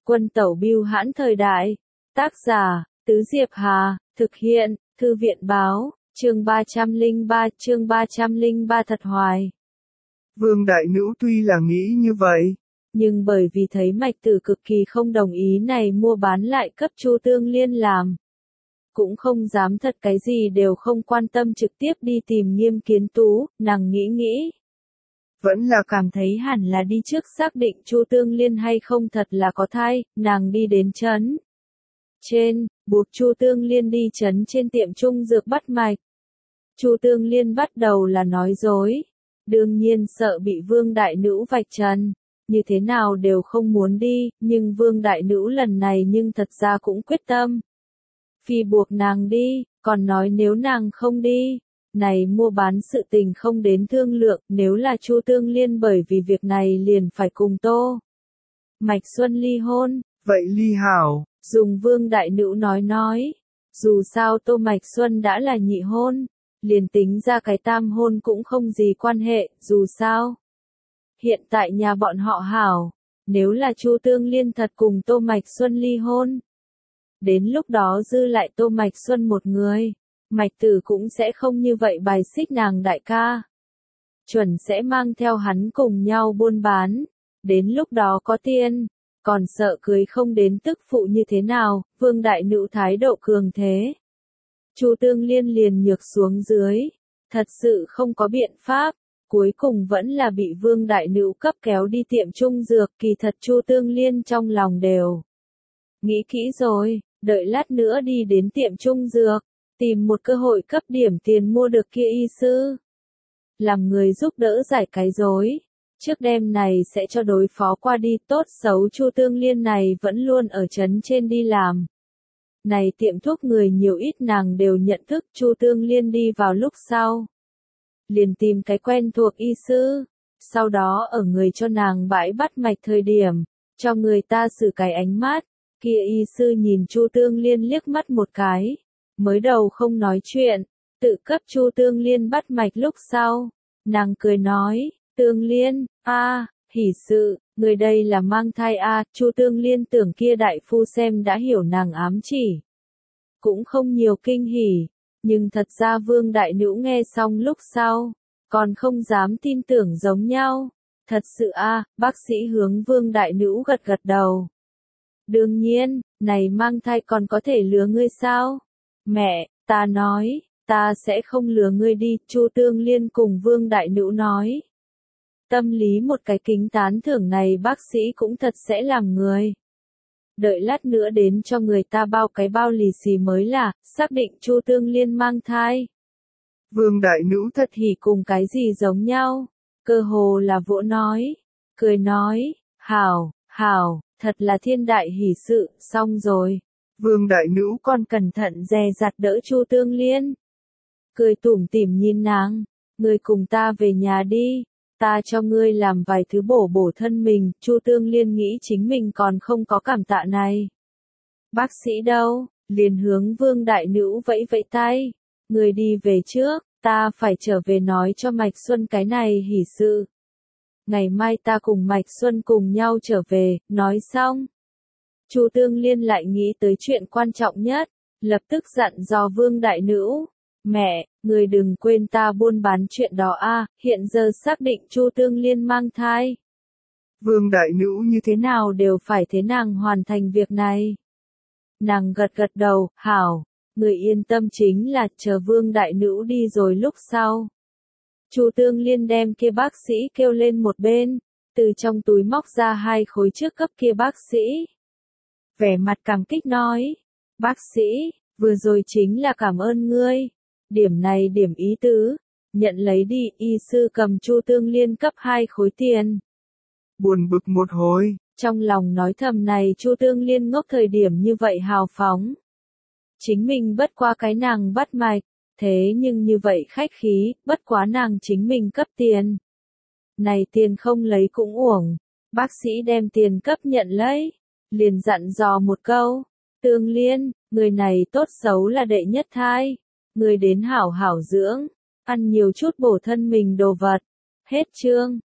Quân tẩu bưu hãn thời đại. Tác giả, Tứ Diệp Hà, thực hiện, Thư viện báo, chương 303 thật hoài. Vương Đại Nữ tuy là nghĩ như vậy, nhưng bởi vì thấy Mạch Tử cực kỳ không đồng ý này mua bán lại cấp Chu Tương Liên làm. Cũng không dám thật cái gì đều không quan tâm trực tiếp đi tìm Nghiêm Kiến Tú, nàng nghĩ. Vẫn là cảm thấy hẳn là đi trước xác định Chu Tương Liên hay không thật là có thai, nàng đi đến trấn trên, buộc Chu Tương Liên đi trấn trên tiệm trung dược bắt mạch. Chu Tương Liên bắt đầu là nói dối, đương nhiên sợ bị Vương Đại Nữ vạch trần, như thế nào đều không muốn đi, nhưng Vương Đại Nữ lần này nhưng thật ra cũng quyết tâm. Phi buộc nàng đi, còn nói nếu nàng không đi, này mua bán sự tình không đến thương lượng, nếu là Chu Tương Liên bởi vì việc này liền phải cùng Tô Mạch Xuân ly hôn. vậy ly hảo. Dùng Vương Đại Nữ nói, dù sao Tô Mạch Xuân đã là nhị hôn, liền tính ra cái tam hôn cũng không gì quan hệ, dù sao. Hiện tại nhà bọn họ hảo, nếu là Chu Tương Liên thật cùng Tô Mạch Xuân ly hôn, đến lúc đó dư lại Tô Mạch Xuân một người, Mạch Tử cũng sẽ không như vậy bài xích nàng đại ca. Chuẩn sẽ mang theo hắn cùng nhau buôn bán, đến lúc đó có tiền, còn sợ cưới không đến tức phụ như thế nào, Vương Đại Nữ thái độ cường thế. Chu Tương Liên liền nhược xuống dưới, thật sự không có biện pháp, cuối cùng vẫn là bị Vương Đại Nữ cấp kéo đi tiệm trung dược, kỳ thật Chu Tương Liên trong lòng đều nghĩ kỹ rồi, đợi lát nữa đi đến tiệm trung dược, tìm một cơ hội cấp điểm tiền mua được kia y sư. Làm người giúp đỡ giải cái rối, trước đêm này sẽ cho đối phó qua đi, tốt xấu Chu Tương Liên này vẫn luôn ở trấn trên đi làm. Này tiệm thuốc người nhiều ít nàng đều nhận thức, Chu Tương Liên đi vào lúc sau. Liền tìm cái quen thuộc y sư, sau đó ở người cho nàng bãi bắt mạch thời điểm, cho người ta xử cái ánh mắt, kia y sư nhìn Chu Tương Liên liếc mắt một cái, mới đầu không nói chuyện, tự cấp Chu Tương Liên bắt mạch lúc sau, nàng cười nói, Tương Liên, hỉ sự, người đây là mang thai Chu Tương Liên tưởng kia đại phu xem đã hiểu nàng ám chỉ. Cũng không nhiều kinh hỉ, nhưng thật ra Vương Đại Nữ nghe xong lúc sau, còn không dám tin tưởng giống nhau. Thật sự bác sĩ hướng Vương Đại Nữ gật đầu. Đương nhiên, này mang thai còn có thể lừa ngươi sao? Mẹ, ta nói, ta sẽ không lừa ngươi đi, Chu Tương Liên cùng Vương Đại Nữ nói. Tâm lý một cái kính tán thưởng này bác sĩ cũng thật sẽ làm người. Đợi lát nữa đến cho người ta bao cái bao lì xì mới là, xác định Chu Tương Liên mang thai. Vương Đại Nữ thật hỉ cùng cái gì giống nhau, cơ hồ là vỗ nói, cười nói, hảo, thật là thiên đại hỉ sự, xong rồi. Vương Đại Nữ con cẩn thận dè dặt đỡ Chu Tương Liên. Cười tủm tỉm nhìn nàng, ngươi cùng ta về nhà đi, ta cho ngươi làm vài thứ bổ thân mình, Chu Tương Liên nghĩ chính mình còn không có cảm tạ này. Bác sĩ đâu, liền hướng Vương Đại Nữ vẫy tay, ngươi đi về trước, ta phải trở về nói cho Mạch Xuân cái này hỉ sự. Ngày mai ta cùng Mạch Xuân cùng nhau trở về, nói xong. Chu Tương Liên lại nghĩ tới chuyện quan trọng nhất, lập tức dặn dò Vương Đại Nữ. Mẹ, người đừng quên ta buôn bán chuyện đó hiện giờ xác định Chu Tương Liên mang thai. Vương Đại Nữ như thế nào đều phải thế nàng hoàn thành việc này. Nàng gật đầu, hảo, người yên tâm chính là chờ Vương Đại Nữ đi rồi lúc sau. Chu Tương Liên đem kia bác sĩ kêu lên một bên, từ trong túi móc ra 2 khối trước cấp kia bác sĩ. Vẻ mặt cảm kích nói, bác sĩ, vừa rồi chính là cảm ơn ngươi. Điểm này điểm ý tứ, nhận lấy đi, y sư cầm Chu Tương Liên cấp 2 khối tiền. Buồn bực một hồi, trong lòng nói thầm này Chu Tương Liên ngốc thời điểm như vậy hào phóng. Chính mình bất qua cái nàng bắt mạch, thế nhưng như vậy khách khí, bất quá nàng chính mình cấp tiền. Này tiền không lấy cũng uổng, bác sĩ đem tiền cấp nhận lấy, liền dặn dò một câu, Tương Liên, người này tốt xấu là đệ nhất thai. Người đến hảo dưỡng, ăn nhiều chút bổ thân mình đồ vật. Hết chương.